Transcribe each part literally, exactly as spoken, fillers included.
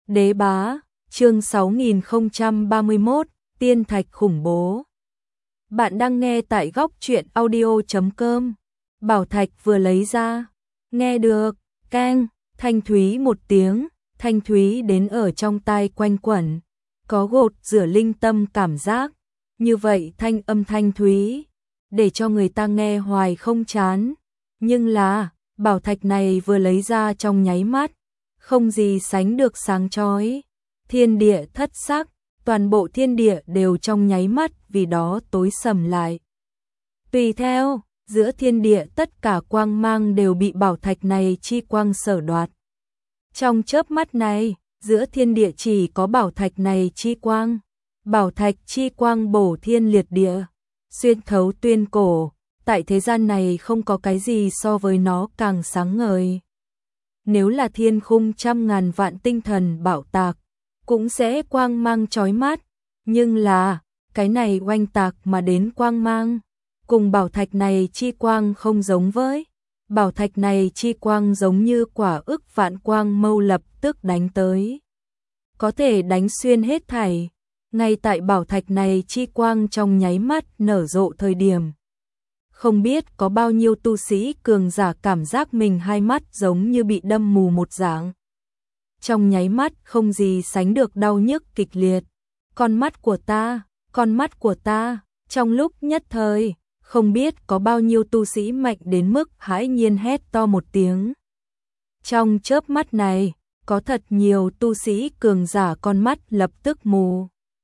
Đế bá, chương sáu nghìn không trăm ba mươi mốt, tiên thạch khủng bố. Bạn đang nghe tại góc truyện audio chấm com. Bảo thạch vừa lấy ra, nghe được, keng, thanh thúy một tiếng, thanh thúy đến ở trong tai quanh quẩn, có gột rửa linh tâm cảm giác, như vậy thanh âm thanh thúy, để cho người ta nghe hoài không chán. Nhưng là, bảo thạch này vừa lấy ra trong nháy mắt, không gì sánh được sáng chói, thiên địa thất sắc, toàn bộ thiên địa đều trong nháy mắt vì đó tối sầm lại. Tùy theo, giữa thiên địa tất cả quang mang đều bị bảo thạch này chi quang sở đoạt. Trong chớp mắt này, giữa thiên địa chỉ có bảo thạch này chi quang, bảo thạch chi quang bổ thiên liệt địa, xuyên thấu tuyên cổ, tại thế gian này không có cái gì so với nó càng sáng ngời. Nếu là thiên khung trăm ngàn vạn tinh thần bảo tạc, cũng sẽ quang mang chói mắt, nhưng là, cái này oanh tạc mà đến quang mang, cùng bảo thạch này chi quang không giống với. Bảo thạch này chi quang giống như quả ức vạn quang mâu lập tức đánh tới. Có thể đánh xuyên hết thảy, ngay tại bảo thạch này chi quang trong nháy mắt nở rộ thời điểm. Không biết có bao nhiêu tu sĩ cường giả cảm giác mình hai mắt giống như bị đâm mù một dạng. Trong nháy mắt không gì sánh được đau nhức kịch liệt. Con mắt của ta, con mắt của ta, trong lúc nhất thời, không biết có bao nhiêu tu sĩ mạnh đến mức hãi nhiên hét to một tiếng. Trong chớp mắt này, có thật nhiều tu sĩ cường giả con mắt lập tức mù.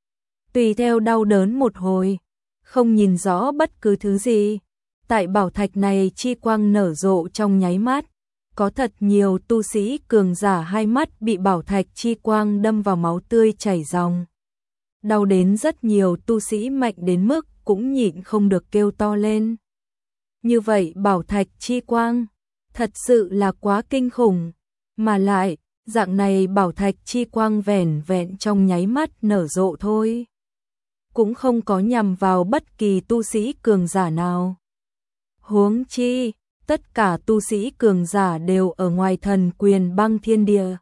Tùy theo đau đớn một hồi, không nhìn rõ bất cứ thứ gì. Tại bảo thạch này chi quang nở rộ trong nháy mắt, có thật nhiều tu sĩ cường giả hai mắt bị bảo thạch chi quang đâm vào máu tươi chảy ròng. Đau đến rất nhiều tu sĩ mạnh đến mức cũng nhịn không được kêu to lên. Như vậy bảo thạch chi quang, thật sự là quá kinh khủng, mà lại, dạng này bảo thạch chi quang vẻn vẹn trong nháy mắt nở rộ thôi. Cũng không có nhằm vào bất kỳ tu sĩ cường giả nào. Huống chi, tất cả tu sĩ cường giả đều ở ngoài thần quyền băng thiên địa.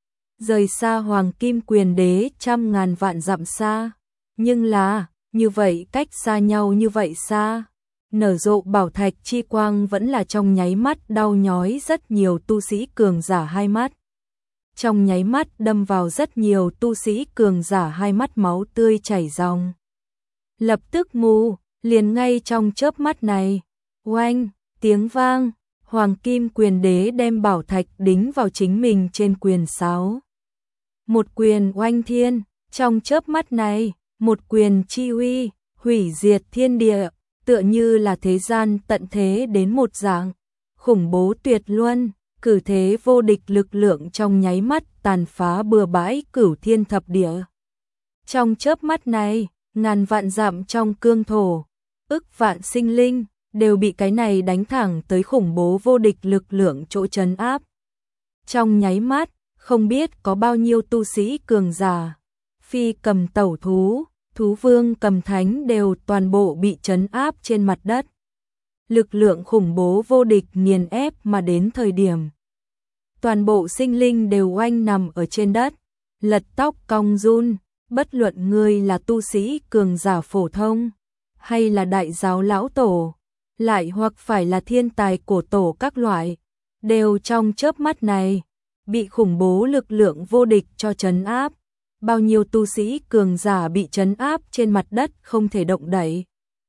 Rời xa hoàng kim quyền đế trăm ngàn vạn dặm xa. Nhưng là, như vậy cách xa nhau như vậy xa. Nở rộ bảo thạch chi quang vẫn là trong nháy mắt đau nhói rất nhiều tu sĩ cường giả hai mắt. Trong nháy mắt đâm vào rất nhiều tu sĩ cường giả hai mắt máu tươi chảy ròng. Lập tức mù, liền ngay trong chớp mắt này. Oanh, tiếng vang, hoàng kim quyền đế đem bảo thạch đính vào chính mình trên quyền sáo. Một quyền oanh thiên, trong chớp mắt này, một quyền chi uy, hủy diệt thiên địa, tựa như là thế gian tận thế đến một dạng, khủng bố tuyệt luân, cử thế vô địch lực lượng trong nháy mắt tàn phá bừa bãi cửu thiên thập địa. Trong chớp mắt này, ngàn vạn dặm trong cương thổ, ức vạn sinh linh, đều bị cái này đánh thẳng tới khủng bố vô địch lực lượng chỗ trấn áp. Trong nháy mắt, không biết có bao nhiêu tu sĩ cường giả, phi cầm tẩu thú, thú vương cầm thánh đều toàn bộ bị trấn áp trên mặt đất. Lực lượng khủng bố vô địch nghiền ép mà đến thời điểm. Toàn bộ sinh linh đều oanh nằm ở trên đất, lật tóc cong run, bất luận ngươi là tu sĩ cường giả phổ thông, hay là đại giáo lão tổ, lại hoặc phải là thiên tài cổ tổ các loại, đều trong chớp mắt này, bị khủng bố lực lượng vô địch cho trấn áp. Bao nhiêu tu sĩ cường giả bị trấn áp trên mặt đất không thể động đậy.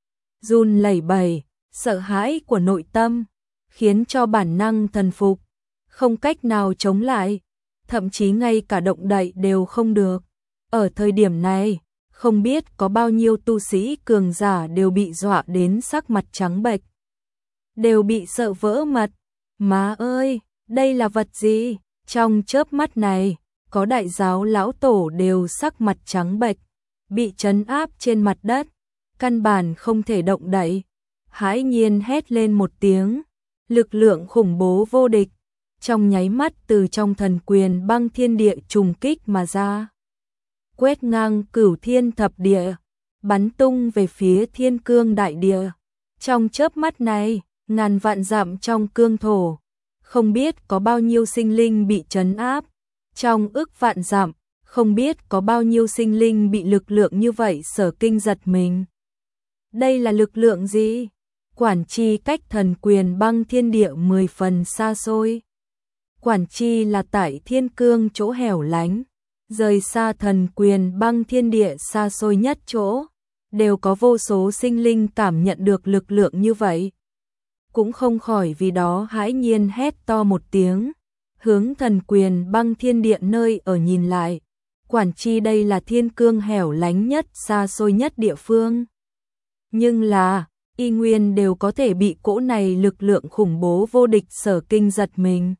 Run lẩy bẩy, sợ hãi của nội tâm, khiến cho bản năng thần phục, không cách nào chống lại, thậm chí ngay cả động đậy đều không được. Ở thời điểm này, không biết có bao nhiêu tu sĩ cường giả đều bị dọa đến sắc mặt trắng bệch, đều bị sợ vỡ mật. Má ơi, đây là vật gì? Trong chớp mắt này, có đại giáo lão tổ đều sắc mặt trắng bệch, bị trấn áp trên mặt đất, căn bản không thể động đậy. Hãi nhiên hét lên một tiếng, lực lượng khủng bố vô địch, trong nháy mắt từ trong thần quyền băng thiên địa trùng kích mà ra. Quét ngang cửu thiên thập địa, bắn tung về phía thiên cương đại địa. Trong chớp mắt này, ngàn vạn dặm trong cương thổ, không biết có bao nhiêu sinh linh bị trấn áp. Trong ức vạn dặm, không biết có bao nhiêu sinh linh bị lực lượng như vậy sở kinh giật mình. Đây là lực lượng gì? Quản chi cách thần quyền băng thiên địa mười phần xa xôi. Quản chi là tại thiên cương chỗ hẻo lánh, rời xa thần quyền băng thiên địa xa xôi nhất chỗ, đều có vô số sinh linh cảm nhận được lực lượng như vậy. Cũng không khỏi vì đó hãi nhiên hét to một tiếng, hướng thần quyền băng thiên địa nơi ở nhìn lại. Quản chi đây là thiên cương hẻo lánh nhất xa xôi nhất địa phương. Nhưng là, y nguyên đều có thể bị cỗ này lực lượng khủng bố vô địch sở kinh giật mình.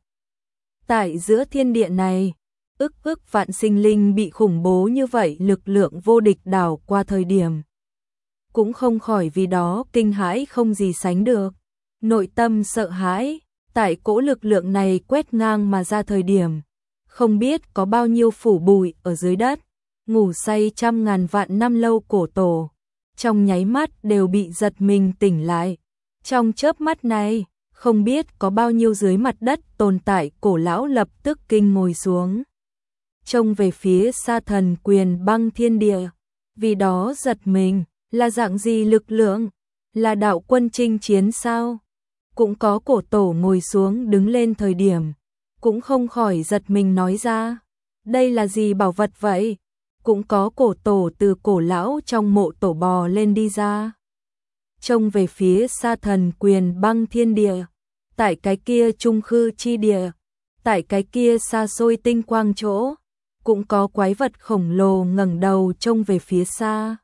Tại giữa thiên địa này, ức ức vạn sinh linh bị khủng bố như vậy lực lượng vô địch đảo qua thời điểm. Cũng không khỏi vì đó kinh hãi không gì sánh được. Nội tâm sợ hãi, tại cỗ lực lượng này quét ngang mà ra thời điểm. Không biết có bao nhiêu phủ bụi ở dưới đất, ngủ say trăm ngàn vạn năm lâu cổ tổ. Trong nháy mắt đều bị giật mình tỉnh lại. Trong chớp mắt này, không biết có bao nhiêu dưới mặt đất tồn tại cổ lão lập tức kinh ngồi xuống. Trông về phía xa thần quyền băng thiên địa, vì đó giật mình, là dạng gì lực lượng? Là đạo quân chinh chiến sao? Cũng có cổ tổ ngồi xuống đứng lên thời điểm, cũng không khỏi giật mình nói ra, đây là gì bảo vật vậy? Cũng có cổ tổ từ cổ lão trong mộ tổ bò lên đi ra. Trông về phía xa thần quyền băng thiên địa, tại cái kia trung khư chi địa, tại cái kia xa xôi tinh quang chỗ, cũng có quái vật khổng lồ ngẩng đầu trông về phía xa.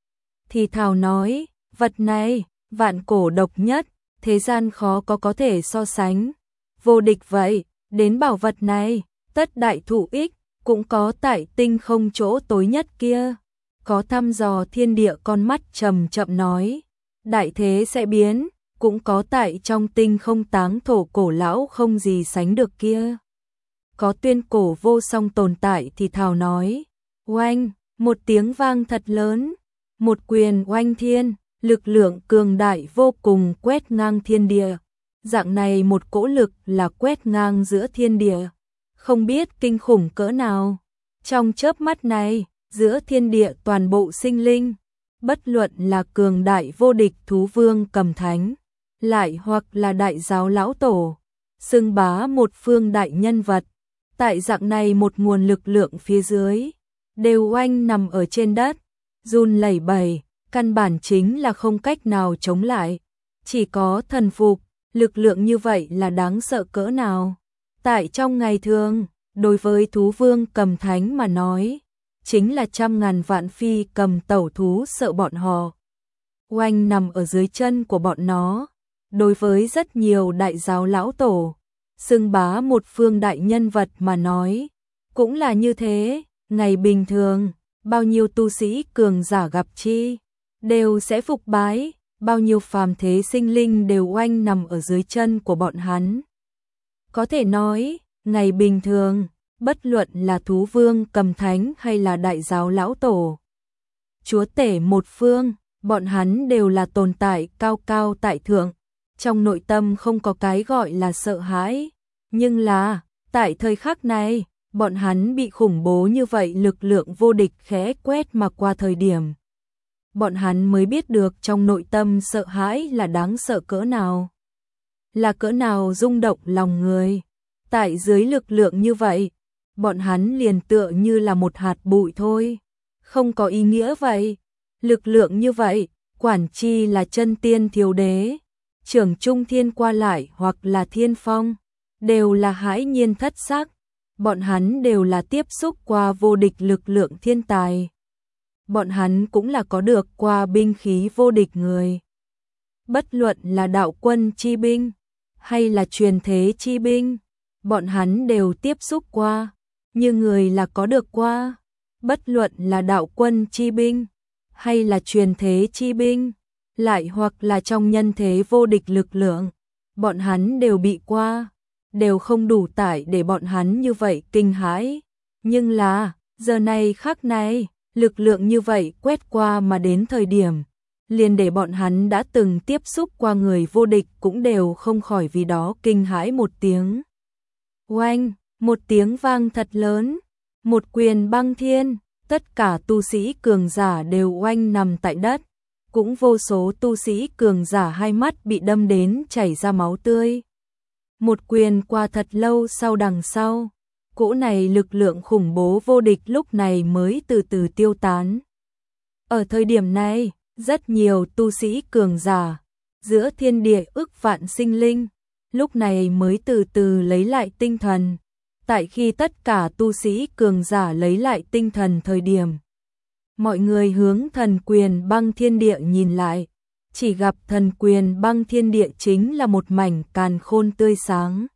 Thì thào nói, vật này, vạn cổ độc nhất, thế gian khó có có thể so sánh. Vô địch vậy, đến bảo vật này, tất đại thụ ích, cũng có tại tinh không chỗ tối nhất kia. Có thăm dò thiên địa con mắt chậm chậm nói, đại thế sẽ biến, cũng có tại trong tinh không táng thổ cổ lão không gì sánh được kia. Có tuyên cổ vô song tồn tại thì thào nói, oanh, một tiếng vang thật lớn, một quyền oanh thiên, lực lượng cường đại vô cùng quét ngang thiên địa. Dạng này một cỗ lực là quét ngang giữa thiên địa, không biết kinh khủng cỡ nào. Trong chớp mắt này, giữa thiên địa toàn bộ sinh linh, bất luận là cường đại vô địch thú vương cầm thánh, lại hoặc là đại giáo lão tổ, xưng bá một phương đại nhân vật, tại dạng này một nguồn lực lượng phía dưới, đều oanh nằm ở trên đất, run lẩy bẩy, căn bản chính là không cách nào chống lại, chỉ có thần phục. Lực lượng như vậy là đáng sợ cỡ nào? Tại trong ngày thường, đối với thú vương cầm thánh mà nói, chính là trăm ngàn vạn phi cầm tẩu thú sợ bọn họ. Oanh nằm ở dưới chân của bọn nó, đối với rất nhiều đại giáo lão tổ, xưng bá một phương đại nhân vật mà nói, cũng là như thế. Ngày bình thường, bao nhiêu tu sĩ cường giả gặp chi, đều sẽ phục bái. Bao nhiêu phàm thế sinh linh đều oanh nằm ở dưới chân của bọn hắn. Có thể nói, ngày bình thường, bất luận là thú vương cầm thánh hay là đại giáo lão tổ, chúa tể một phương, bọn hắn đều là tồn tại cao cao tại thượng, trong nội tâm không có cái gọi là sợ hãi. Nhưng là, tại thời khắc này, bọn hắn bị khủng bố như vậy lực lượng vô địch khẽ quét mà qua thời điểm. Bọn hắn mới biết được trong nội tâm sợ hãi là đáng sợ cỡ nào. Là cỡ nào rung động lòng người. Tại dưới lực lượng như vậy, bọn hắn liền tựa như là một hạt bụi thôi. Không có ý nghĩa vậy. Lực lượng như vậy, quản chi là chân tiên thiếu đế, trưởng trung thiên qua lại hoặc là thiên phong, đều là hãi nhiên thất sắc. Bọn hắn đều là tiếp xúc qua vô địch lực lượng thiên tài. Bọn hắn cũng là có được qua binh khí vô địch người. Bất luận là đạo quân chi binh, hay là truyền thế chi binh, bọn hắn đều tiếp xúc qua, như người là có được qua. Bất luận là đạo quân chi binh, hay là truyền thế chi binh, lại hoặc là trong nhân thế vô địch lực lượng, bọn hắn đều bị qua, đều không đủ tải để bọn hắn như vậy kinh hãi. Nhưng là, giờ này khắc này, lực lượng như vậy quét qua mà đến thời điểm, liền để bọn hắn đã từng tiếp xúc qua người vô địch cũng đều không khỏi vì đó kinh hãi một tiếng. Oanh, một tiếng vang thật lớn, Một quyền băng thiên, tất cả tu sĩ cường giả đều oanh nằm tại đất, cũng vô số tu sĩ cường giả hai mắt bị đâm đến chảy ra máu tươi. Một quyền qua thật lâu sau đằng sau, cỗ này lực lượng khủng bố vô địch lúc này mới từ từ tiêu tán. Ở thời điểm này, rất nhiều tu sĩ cường giả, giữa thiên địa ức vạn sinh linh, lúc này mới từ từ lấy lại tinh thần. Tại khi tất cả tu sĩ cường giả lấy lại tinh thần thời điểm, mọi người hướng thần quyền băng thiên địa nhìn lại, chỉ gặp thần quyền băng thiên địa chính là một mảnh càn khôn tươi sáng.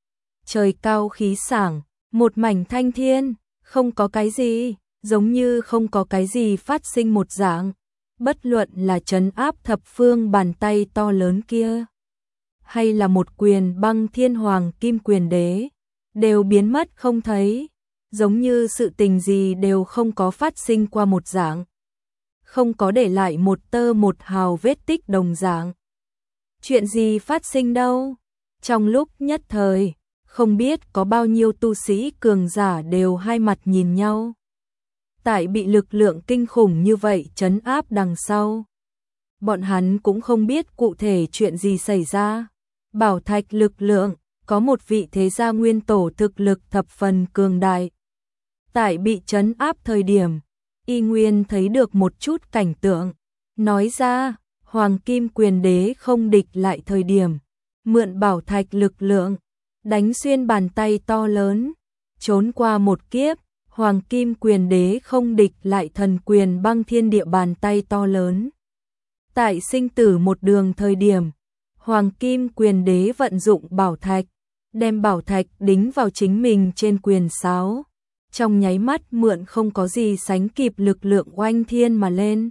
Trời cao khí sảng, một mảnh thanh thiên, không có cái gì, giống như không có cái gì phát sinh một dạng, bất luận là trấn áp thập phương bàn tay to lớn kia, hay là một quyền băng thiên hoàng kim quyền đế, đều biến mất không thấy, giống như sự tình gì đều không có phát sinh qua một dạng, không có để lại một tơ một hào vết tích đồng dạng. Chuyện gì phát sinh đâu? Trong lúc nhất thời, không biết có bao nhiêu tu sĩ cường giả đều hai mặt nhìn nhau. Tại bị lực lượng kinh khủng như vậy trấn áp đằng sau, bọn hắn cũng không biết cụ thể chuyện gì xảy ra. Bảo thạch lực lượng, có một vị thế gia nguyên tổ thực lực thập phần cường đại. Tại bị trấn áp thời điểm, y nguyên thấy được một chút cảnh tượng, nói ra, Hoàng Kim Quyền Đế không địch lại thời điểm, mượn bảo thạch lực lượng, đánh xuyên bàn tay to lớn, trốn qua một kiếp, Hoàng Kim Quyền Đế không địch lại thần quyền băng thiên địa bàn tay to lớn. Tại sinh tử một đường thời điểm, Hoàng Kim Quyền Đế vận dụng bảo thạch, đem bảo thạch đính vào chính mình trên quyền sáo, trong nháy mắt mượn không có gì sánh kịp lực lượng oanh thiên mà lên.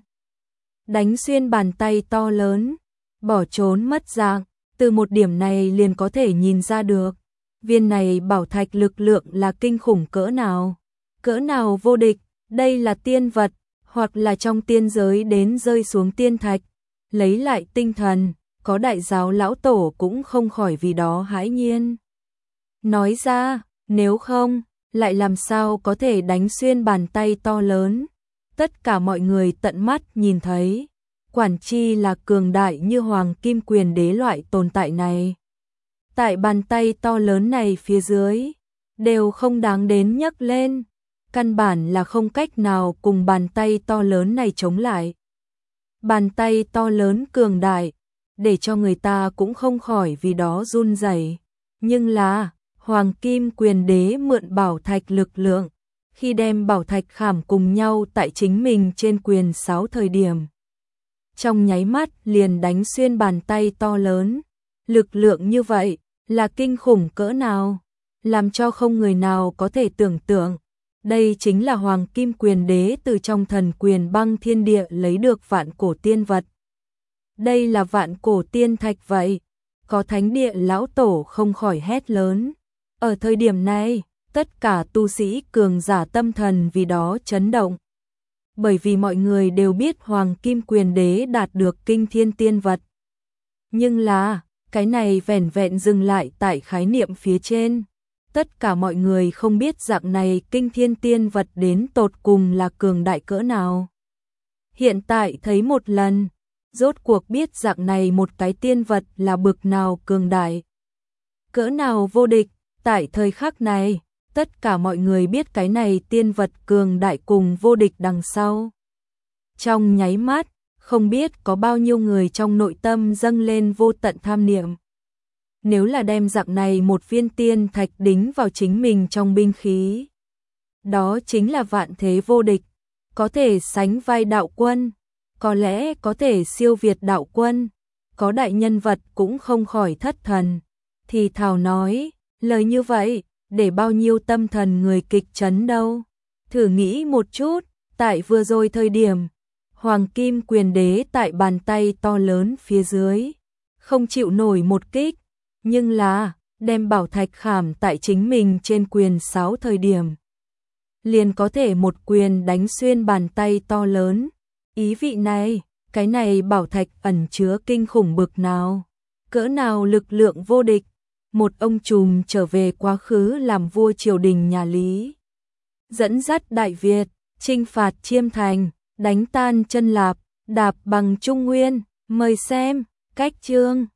Đánh xuyên bàn tay to lớn, bỏ trốn mất dạng, từ một điểm này liền có thể nhìn ra được, viên này bảo thạch lực lượng là kinh khủng cỡ nào, cỡ nào vô địch, đây là tiên vật, hoặc là trong tiên giới đến rơi xuống tiên thạch, lấy lại tinh thần, có đại giáo lão tổ cũng không khỏi vì đó hãi nhiên. Nói ra, nếu không, lại làm sao có thể đánh xuyên bàn tay to lớn, tất cả mọi người tận mắt nhìn thấy, quản chi là cường đại như Hoàng Kim Quyền Đế loại tồn tại này. Tại bàn tay to lớn này phía dưới, đều không đáng đến nhấc lên, căn bản là không cách nào cùng bàn tay to lớn này chống lại. Bàn tay to lớn cường đại, để cho người ta cũng không khỏi vì đó run rẩy. Nhưng là, Hoàng Kim Quyền Đế mượn bảo thạch lực lượng, khi đem bảo thạch khảm cùng nhau tại chính mình trên quyền sáo thời điểm. Trong nháy mắt liền đánh xuyên bàn tay to lớn, lực lượng như vậy là kinh khủng cỡ nào, làm cho không người nào có thể tưởng tượng. Đây chính là Hoàng Kim Quyền Đế từ trong thần quyền băng thiên địa lấy được vạn cổ tiên vật. Đây là vạn cổ tiên thạch vậy, có thánh địa lão tổ không khỏi hét lớn. Ở thời điểm này, tất cả tu sĩ cường giả tâm thần vì đó chấn động. Bởi vì mọi người đều biết Hoàng Kim Quyền Đế đạt được kinh thiên tiên vật. Nhưng là, cái này vẻn vẹn dừng lại tại khái niệm phía trên. Tất cả mọi người không biết dạng này kinh thiên tiên vật đến tột cùng là cường đại cỡ nào. Hiện tại thấy một lần, rốt cuộc biết dạng này một cái tiên vật là bực nào cường đại, cỡ nào vô địch. Tại thời khắc này, tất cả mọi người biết cái này tiên vật cường đại cùng vô địch đằng sau. Trong nháy mắt, không biết có bao nhiêu người trong nội tâm dâng lên vô tận tham niệm. Nếu là đem dạng này một viên tiên thạch đính vào chính mình trong binh khí, đó chính là vạn thế vô địch, có thể sánh vai đạo quân, có lẽ có thể siêu việt đạo quân, có đại nhân vật cũng không khỏi thất thần, thì thào nói, lời như vậy, để bao nhiêu tâm thần người kịch chấn đâu. Thử nghĩ một chút, tại vừa rồi thời điểm, Hoàng Kim Quyền Đế tại bàn tay to lớn phía dưới, không chịu nổi một kích, nhưng là, đem bảo thạch khảm tại chính mình trên quyền sáo thời điểm. Liền có thể một quyền đánh xuyên bàn tay to lớn. Ý vị này, cái này bảo thạch ẩn chứa kinh khủng bực nào, cỡ nào lực lượng vô địch. Một ông trùm trở về quá khứ làm vua triều đình nhà Lý. dẫn dắt Đại Việt, chinh phạt Chiêm Thành, đánh tan chân Lạp, đạp bằng Trung Nguyên, mời xem, cách chương.